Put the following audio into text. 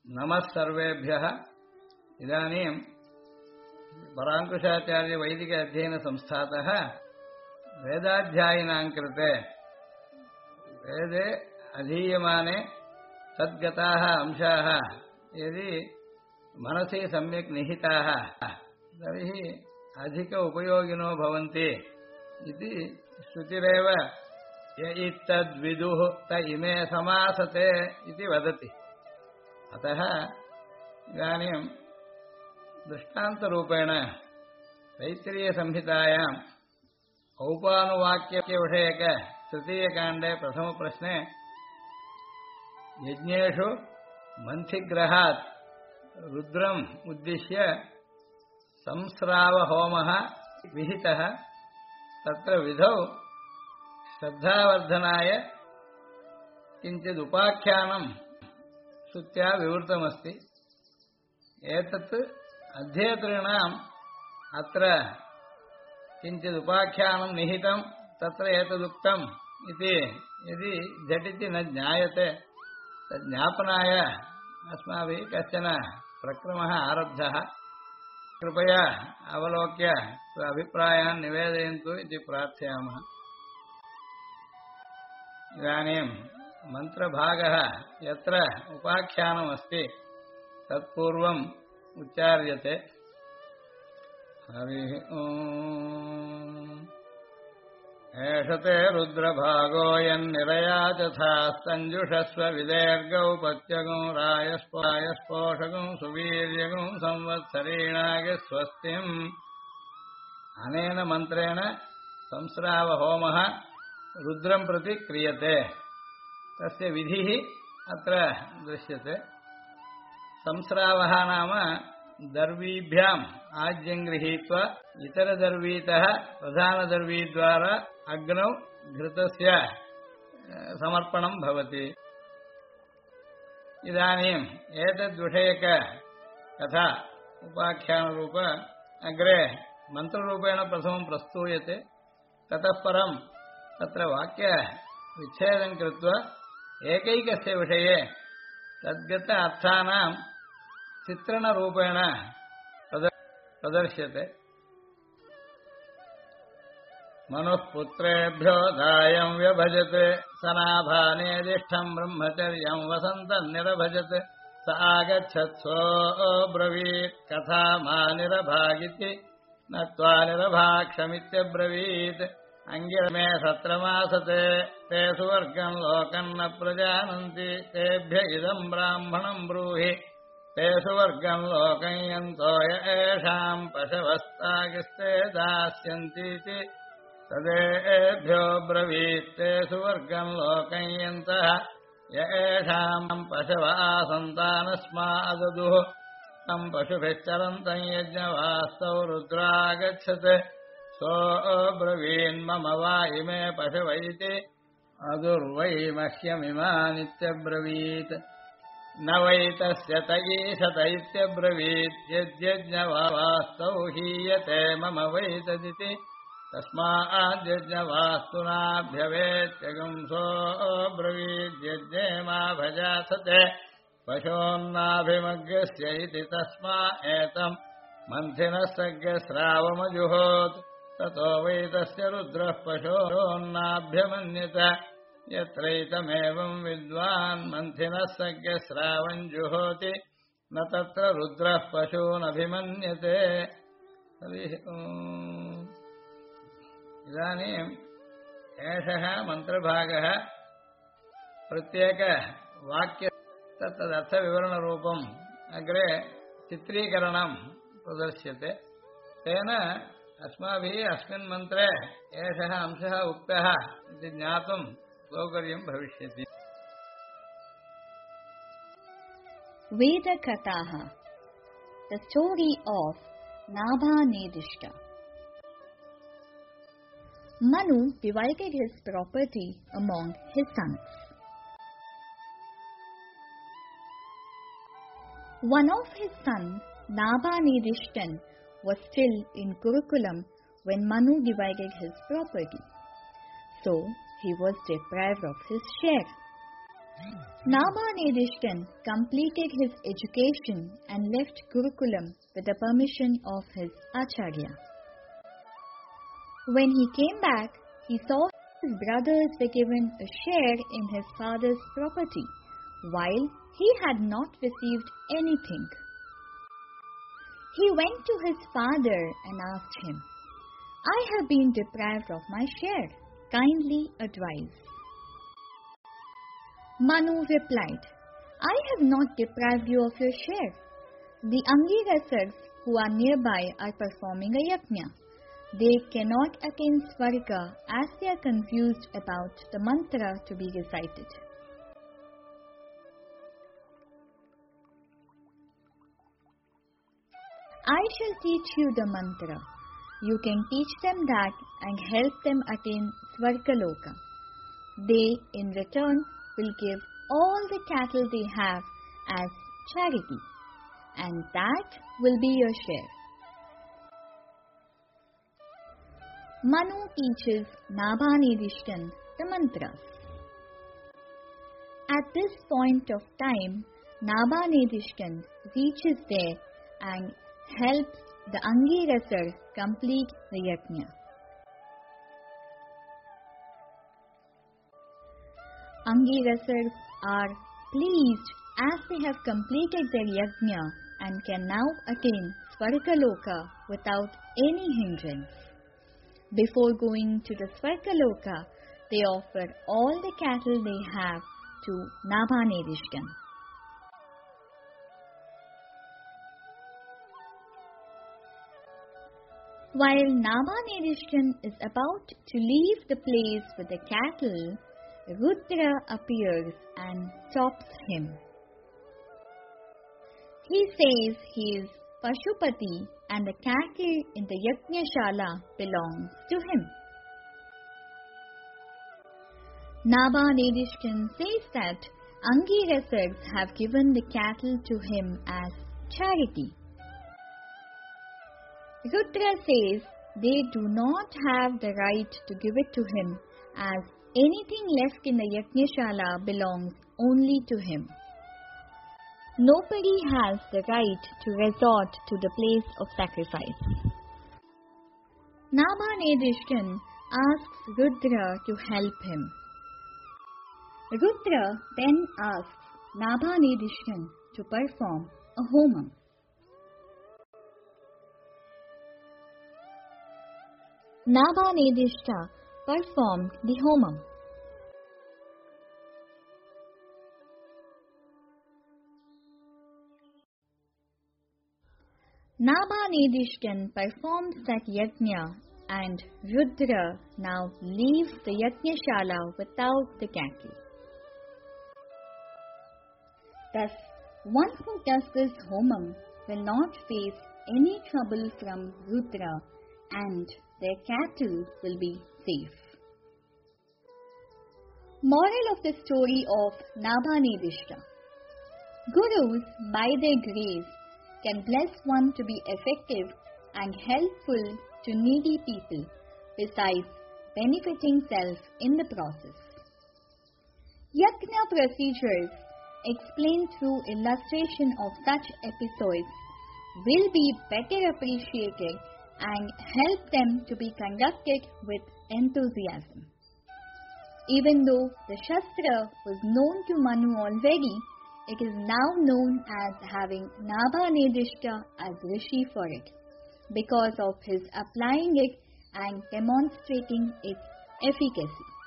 नमः सर्वेभ्यः। इदानीं पराङ्कुशाचार्य वैदिक अध्ययन संस्थातः वेदाध्यायिनां कृते वेदे अधीयमाने तद्गताः अंशाः यदि मनसि सम्यक् निहिताः तर्हि अधिक उपयोगिनो भवन्ति इति श्रुतिरेव य इत्तद्विदुः त इमे समासते इति वदति। अतः इदानीं दृष्टान्तरूपेण तैत्तिरीयसंहितायाम् औपानुवाक्यविषयक तृतीयकाण्डे प्रथमप्रश्ने यज्ञेषु मन्थिग्रहात् रुद्रम् उद्दिश्य संस्रावहोमः विहितः। तत्र विधौ श्रद्धावर्धनाय किञ्चित् उपाख्यानं श्रुत्या विवृतमस्ति। एतत् अध्येतॄणाम् अत्र किञ्चित् उपाख्यानं निहितं तत्र एतदुक्तम् इति यदि झटिति न ज्ञायते तज्ज्ञापनाय अस्माभिः कश्चन प्रक्रमः आरब्धः। कृपया अवलोक्य स्व अभिप्रायान् निवेदयन्तु इति प्रार्थयामः। इदानीं मन्त्रभागः यत्र उपाख्यानमस्ति तत्पूर्वम् उच्चार्यते। हरिः ओम्। एष ते रुद्रभागो यन्निरया तथा सञ्जुषस्व विदेर्गौ पत्यगौ रायस्पोषगौ सुवीर्यगौ संवत्सरीणागे स्वस्तिम्। अनेन मन्त्रेण संस्रावहोमः रुद्रं प्रति क्रियते। तस्य विधिः अत्र दृश्यते। संस्रावः नाम दर्वीभ्याम् आज्यं गृहीत्वा इतरदर्वीतः प्रधानदर्वीद्वारा अग्नौ घृतस्य समर्पणं भवति। इदानीम् एतद्विषयक कथा उपाख्यानरूप अग्रे मन्त्ररूपेण प्रथमं प्रस्तूयते। ततः परं तत्र वाक्यविच्छेदं कृत्वा एकैकस्य विषये तद्गत अर्थानां चित्रणरूपेण प्रदर्श्यते। मनुः पुत्रेभ्यो दायं व्यभजते सनाभानेदिष्ठं ब्रह्मचर्यं वसन्तं निरभजत् स आगच्छत्सोऽब्रवीत् कथा मा निरभागिति नत्वा निरभाक्षमित्यब्रवीत्। अङ्गिरमे सत्रमासते ते सुवर्गं लोकं न प्रजानन्ति तेभ्य इदं ब्राह्मणं ब्रूहि ते सुवर्गं लोकं यन्तो य येषां पशवस्तागिस्ते दास्यन्तीति तदेभ्यो ब्रवीत् ते सुवर्गं लोकं यन्तः य येषां पशव आसन्तानस्माददुः तं पशुभिश्चरन्तं यज्ञवास्तौ रुद्रागच्छत् सोऽब्रवीन्मम वा इमे पशव इति अदुर्वै मह्यमिमानित्यब्रवीत्। न वै तस्य त ईशत इत्यब्रवीत् यद्यज्ञवास्तौ हीयते मम वै तदिति तस्माद्यज्ञवास्तु नाभ्यवेत्यगं सोऽब्रवीत् यज्ञे मा भजासते पशोन्नाभिमग्रस्य इति तस्मा एतं मन्थिनः सग्रस्रावमजुहोत्। ततो वै तस्य रुद्रः पशोन्नाभ्यमन्यत यत्रैतमेवं विद्वान् मन्थिनः सग्रस्रावं जुहोति न तत्र रुद्रः पशूनभिमन्यते। इदानीम् एषः मन्त्रभागः प्रत्येकवाक्य तदर्थविवरणरूपम् अग्रे चित्रीकरणं प्रदर्श्यते। तेन अस्माभिः अस्मिन् मन्त्रे एषः अंशः उक्तः इति ज्ञातुं सौकर्यं भविष्यति। Veda Kathaha, the story of Nabha-Nedishta. Manu divided his property among his sons. One of his sons, Nabha-Nedishtan, was still in Gurukulam when Manu divided his property. So he was deprived of his share. Nabha completed his education and left Gurukulam with the permission of his Acharya. When he came back, he saw his brothers were given a share in his father's property, while he had not received anything. He went to his father and asked him, "I have been deprived of my share. Kindly advise." Manu replied, "I have not deprived you of your share. The Angirasars who are nearby are performing a yajna. They cannot attain Swarga as they are confused about the mantra to be recited. I shall teach you the mantra. You can teach them that and help them attain Swargaloka. They, in return, will give all the cattle they have as charity, and that will be your share." Manu teaches Nabha the mantras. At this point of time, Nabha reaches there and helps the Angirasar complete the yajna. Angirasars are pleased as they have completed their yajna and can now attain Swargaloka without any hindrance. Before going to the Swargaloka, they offer all the cattle they have to Nabha. While Nabha is about to leave the place with the cattle, Rudra appears and stops him. He says he is Pashupati and the cattle in the Yajnashala belongs to him. Nabha says that Angirasars have given the cattle to him as charity. Rudra says they do not have the right to give it to him, as anything left in the Yajnashala belongs only to him. Nobody has the right to resort to the place of sacrifice. Nabha asks Rudra to help him. Rudra then asks Nabha to perform a homam. Nabha performed the homam. Nabha performs that yajna, and Rudra now leaves the yajnashala without the cattle. Thus, one who does this homam will not face any trouble from Rudra, and their cattle will be safe. Moral of the story of Nabha. Gurus, by their grace, can bless one to be effective and helpful to needy people, besides benefiting self in the process. Yajna procedures, explained through illustration of such episodes, will be better appreciated and help them to be conducted with enthusiasm. Even though the Shastra was known to Manu already, it is now known as having Nabha as Rishi for it, because of his applying it and demonstrating its efficacy.